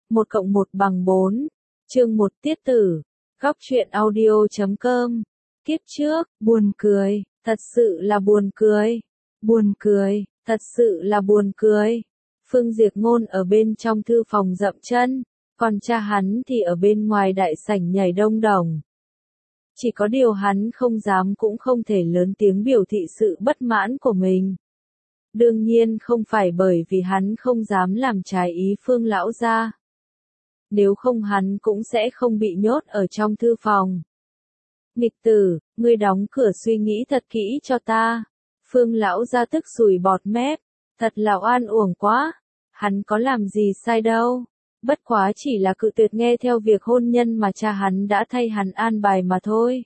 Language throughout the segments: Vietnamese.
1+1=4. Chương 1 Tiết tử. Góc truyện audio.com. Kiếp trước, buồn cười, thật sự là buồn cười. Buồn cười, thật sự là buồn cười. Phương Diệp Ngôn ở bên trong thư phòng dậm chân, còn cha hắn thì ở bên ngoài đại sảnh nhảy đông đồng. Chỉ có điều hắn không dám cũng không thể lớn tiếng biểu thị sự bất mãn của mình. Đương nhiên không phải bởi vì hắn không dám làm trái ý Phương lão gia. Nếu không hắn cũng sẽ không bị nhốt ở trong thư phòng. Nghịch tử, ngươi đóng cửa suy nghĩ thật kỹ cho ta. Phương lão gia tức sùi bọt mép, thật là oan uổng quá. Hắn có làm gì sai đâu. Bất quá chỉ là cự tuyệt nghe theo việc hôn nhân mà cha hắn đã thay hắn an bài mà thôi.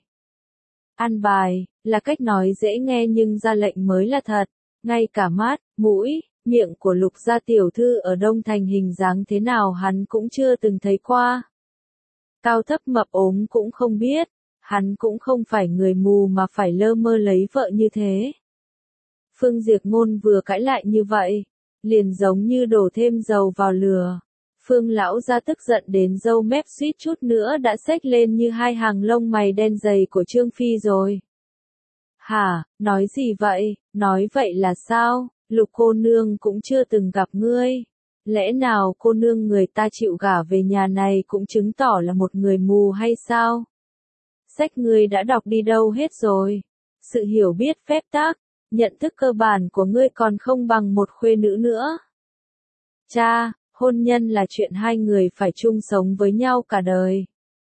An bài, là cách nói dễ nghe nhưng ra lệnh mới là thật. Ngay cả mắt, mũi, miệng của Lục gia tiểu thư ở Đông Thành hình dáng thế nào hắn cũng chưa từng thấy qua. Cao thấp mập ốm cũng không biết, hắn cũng không phải người mù mà phải lơ mơ lấy vợ như thế. Phương Diệp Ngôn vừa cãi lại như vậy, liền giống như đổ thêm dầu vào lửa. Phương lão gia tức giận đến râu mép suýt chút nữa đã xếch lên như hai hàng lông mày đen dày của Trương Phi rồi. Hả, nói gì vậy, nói vậy là sao, Lục cô nương cũng chưa từng gặp ngươi. Lẽ nào cô nương người ta chịu gả về nhà này cũng chứng tỏ là một người mù hay sao? Sách ngươi đã đọc đi đâu hết rồi? Sự hiểu biết phép tắc, nhận thức cơ bản của ngươi còn không bằng một khuê nữ nữa. Cha, hôn nhân là chuyện hai người phải chung sống với nhau cả đời.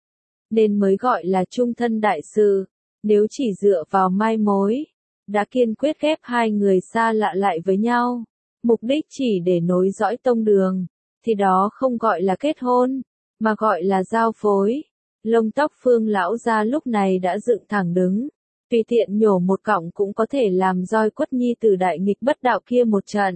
Nên mới gọi là chung thân đại sự. Nếu chỉ dựa vào mai mối, đã kiên quyết ghép hai người xa lạ lại với nhau, mục đích chỉ để nối dõi tông đường, thì đó không gọi là kết hôn, mà gọi là giao phối. Lông tóc Phương lão gia lúc này đã dựng thẳng đứng, tùy tiện nhổ một cọng cũng có thể làm roi quất nhi tử đại nghịch bất đạo kia một trận.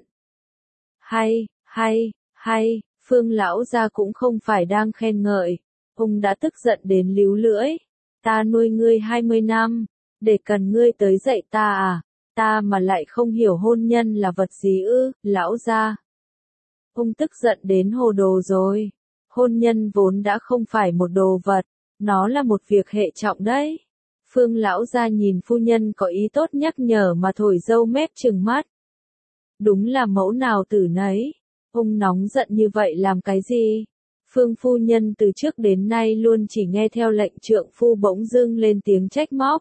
Hay, Phương lão gia cũng không phải đang khen ngợi, ông đã tức giận đến líu lưỡi. Ta nuôi ngươi 20 năm, để cần ngươi tới dạy ta à, ta mà lại không hiểu hôn nhân là vật gì ư, lão gia. Ông tức giận đến hồ đồ rồi, hôn nhân vốn đã không phải một đồ vật, nó là một việc hệ trọng đấy. Phương lão gia nhìn phu nhân có ý tốt nhắc nhở mà thổi râu mép trừng mắt. Đúng là mẫu nào tử nấy, ông nóng giận như vậy làm cái gì? Phương phu nhân từ trước đến nay luôn chỉ nghe theo lệnh trượng phu, bỗng dưng lên tiếng trách móc.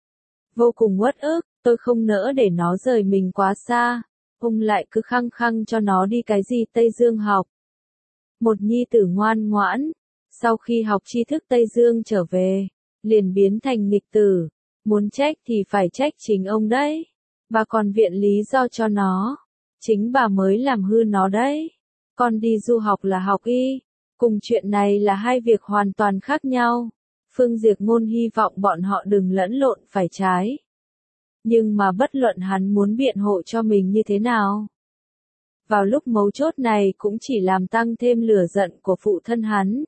Vô cùng uất ức, tôi không nỡ để nó rời mình quá xa, ông lại cứ khăng khăng cho nó đi cái gì Tây Dương học. Một nhi tử ngoan ngoãn, sau khi học tri thức Tây Dương trở về, liền biến thành nghịch tử, muốn trách thì phải trách chính ông đấy. Bà còn viện lý do cho nó, chính bà mới làm hư nó đấy. Con đi du học là học y. Cùng chuyện này là hai việc hoàn toàn khác nhau. Phương Diệp Ngôn hy vọng bọn họ đừng lẫn lộn phải trái. Nhưng mà bất luận hắn muốn biện hộ cho mình như thế nào, vào lúc mấu chốt này cũng chỉ làm tăng thêm lửa giận của phụ thân hắn.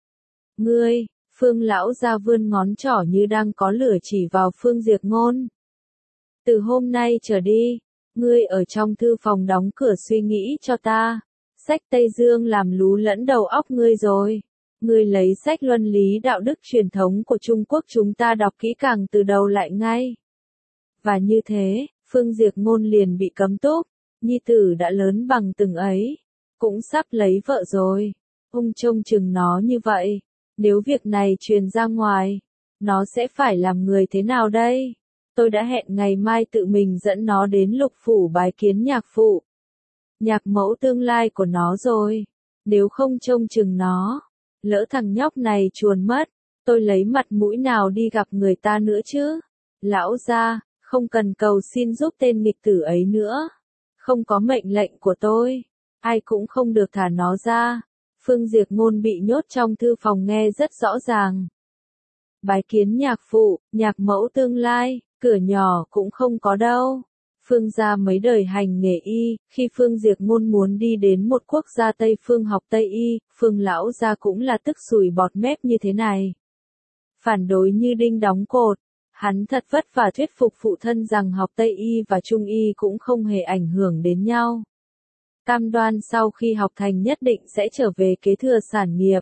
Ngươi, Phương lão gia vươn ngón trỏ như đang có lửa chỉ vào Phương Diệp Ngôn. Từ hôm nay trở đi, ngươi ở trong thư phòng đóng cửa suy nghĩ cho ta. Sách Tây Dương làm lú lẫn đầu óc ngươi rồi. Ngươi lấy sách luân lý đạo đức truyền thống của Trung Quốc chúng ta đọc kỹ càng từ đầu lại ngay. Và như thế, Phương Diệp Ngôn liền bị cấm túc, nhi tử đã lớn bằng từng ấy, cũng sắp lấy vợ rồi. Ông trông chừng nó như vậy, nếu việc này truyền ra ngoài, nó sẽ phải làm người thế nào đây? Tôi đã hẹn ngày mai tự mình dẫn nó đến Lục phủ bái kiến nhạc phụ, nhạc mẫu tương lai của nó rồi. Nếu không trông chừng nó, lỡ thằng nhóc này chuồn mất, tôi lấy mặt mũi nào đi gặp người ta nữa chứ? Lão gia, không cần cầu xin giúp tên nghịch tử ấy nữa. Không có mệnh lệnh của tôi, ai cũng không được thả nó ra. Phương Diệp Ngôn bị nhốt trong thư phòng nghe rất rõ ràng. Bái kiến nhạc phụ, nhạc mẫu tương lai, cửa nhỏ cũng không có đâu. Phương gia mấy đời hành nghề y, khi Phương Diệp Ngôn muốn đi đến một quốc gia Tây phương học Tây y, Phương lão gia cũng là tức sùi bọt mép như thế này. Phản đối như đinh đóng cột, hắn thật vất vả thuyết phục phụ thân rằng học Tây y và Trung y cũng không hề ảnh hưởng đến nhau. cam đoan sau khi học thành nhất định sẽ trở về kế thừa sản nghiệp.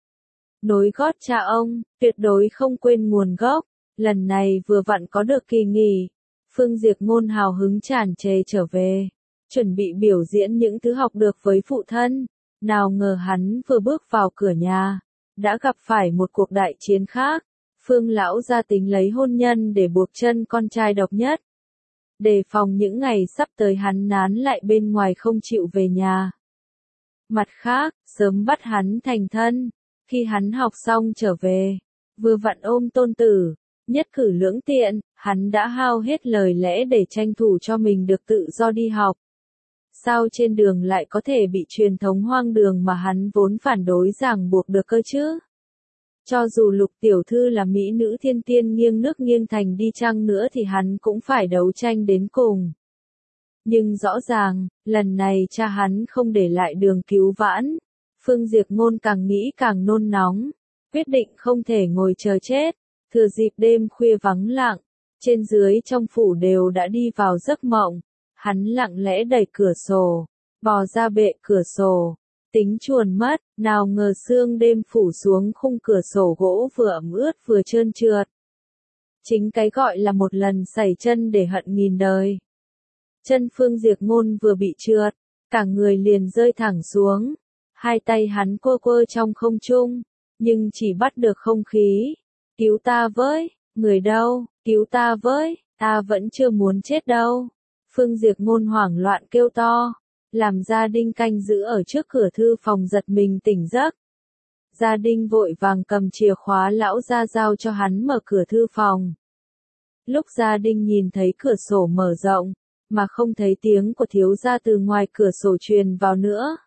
Nối gót cha ông, tuyệt đối không quên nguồn gốc. Lần này vừa vặn có được kỳ nghỉ, Phương Diệp Ngôn hào hứng tràn trề trở về, chuẩn bị biểu diễn những thứ học được với phụ thân. Nào ngờ hắn vừa bước vào cửa nhà, đã gặp phải một cuộc đại chiến khác. Phương lão gia tính lấy hôn nhân để buộc chân con trai độc nhất, đề phòng những ngày sắp tới hắn nán lại bên ngoài không chịu về nhà. Mặt khác, sớm bắt hắn thành thân, khi hắn học xong trở về, vừa vặn ôm tôn tử, nhất cử lưỡng tiện, hắn đã hao hết lời lẽ để tranh thủ cho mình được tự do đi học. Sao trên đường lại có thể bị truyền thống hoang đường mà hắn vốn phản đối ràng buộc được cơ chứ? Cho dù Lục tiểu thư là mỹ nữ thiên tiên nghiêng nước nghiêng thành đi chăng nữa thì hắn cũng phải đấu tranh đến cùng. Nhưng rõ ràng, lần này cha hắn không để lại đường cứu vãn. Phương Diệp Ngôn càng nghĩ càng nôn nóng, quyết định không thể ngồi chờ chết. Thừa dịp đêm khuya vắng lặng, trên dưới trong phủ đều đã đi vào giấc mộng. Hắn lặng lẽ đẩy cửa sổ, bò ra bệ cửa sổ, tính chuồn mất, nào ngờ sương đêm phủ xuống khung cửa sổ gỗ vừa ẩm ướt vừa trơn trượt. Chính cái gọi là một lần sẩy chân để hận nghìn đời. Chân Phương Diệp Ngôn vừa bị trượt, cả người liền rơi thẳng xuống, hai tay hắn quơ quơ trong không trung, nhưng chỉ bắt được không khí. Cứu ta với, người đâu, cứu ta với, ta vẫn chưa muốn chết đâu. Phương Diệp Ngôn hoảng loạn kêu to, làm Gia Đinh canh giữ ở trước cửa thư phòng giật mình tỉnh giấc. Gia Đinh vội vàng cầm chìa khóa lão gia giao cho hắn mở cửa thư phòng. Lúc Gia Đinh nhìn thấy cửa sổ mở rộng, mà không thấy tiếng của thiếu gia từ ngoài cửa sổ truyền vào nữa.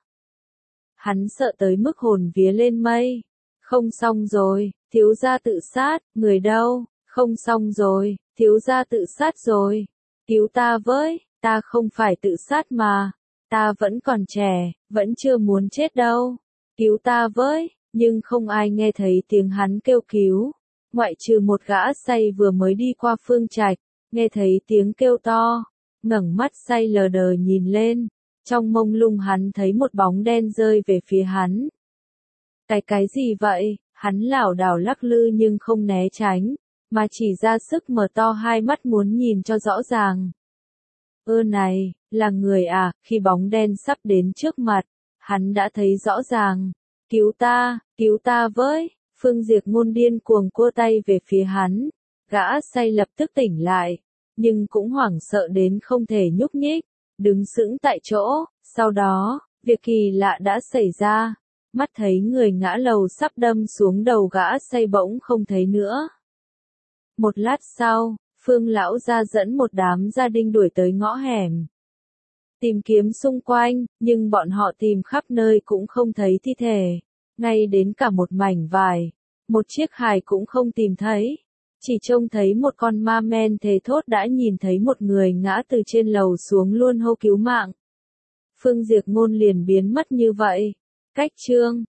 Hắn sợ tới mức hồn vía lên mây. Không xong rồi, thiếu gia tự sát, người đâu, không xong rồi, thiếu gia tự sát rồi. Cứu ta với, ta không phải tự sát mà, ta vẫn còn trẻ, vẫn chưa muốn chết đâu. Cứu ta với, nhưng không ai nghe thấy tiếng hắn kêu cứu. Ngoại trừ một gã say vừa mới đi qua Phương Trạch, nghe thấy tiếng kêu to, ngẩng mắt say lờ đờ nhìn lên, trong mông lung hắn thấy một bóng đen rơi về phía hắn. Cái gì vậy? Hắn lảo đảo lắc lư nhưng không né tránh, mà chỉ ra sức mở to hai mắt muốn nhìn cho rõ ràng. Này, là người à? Khi bóng đen sắp đến trước mặt, hắn đã thấy rõ ràng. Cứu ta với, Phương Diệp Ngôn điên cuồng cua tay về phía hắn. Gã say lập tức tỉnh lại, nhưng cũng hoảng sợ đến không thể nhúc nhích, đứng sững tại chỗ. Sau đó, việc kỳ lạ đã xảy ra. Mắt thấy người ngã lầu sắp đâm xuống đầu gã say bỗng không thấy nữa. Một lát sau, Phương lão gia dẫn một đám gia đình đuổi tới ngõ hẻm. Tìm kiếm xung quanh, nhưng bọn họ tìm khắp nơi cũng không thấy thi thể. Ngay đến cả một mảnh vải, một chiếc hài cũng không tìm thấy. Chỉ trông thấy một con ma men thề thốt đã nhìn thấy một người ngã từ trên lầu xuống luôn hô cứu mạng. Phương Diệp Ngôn liền biến mất như vậy. Cách chương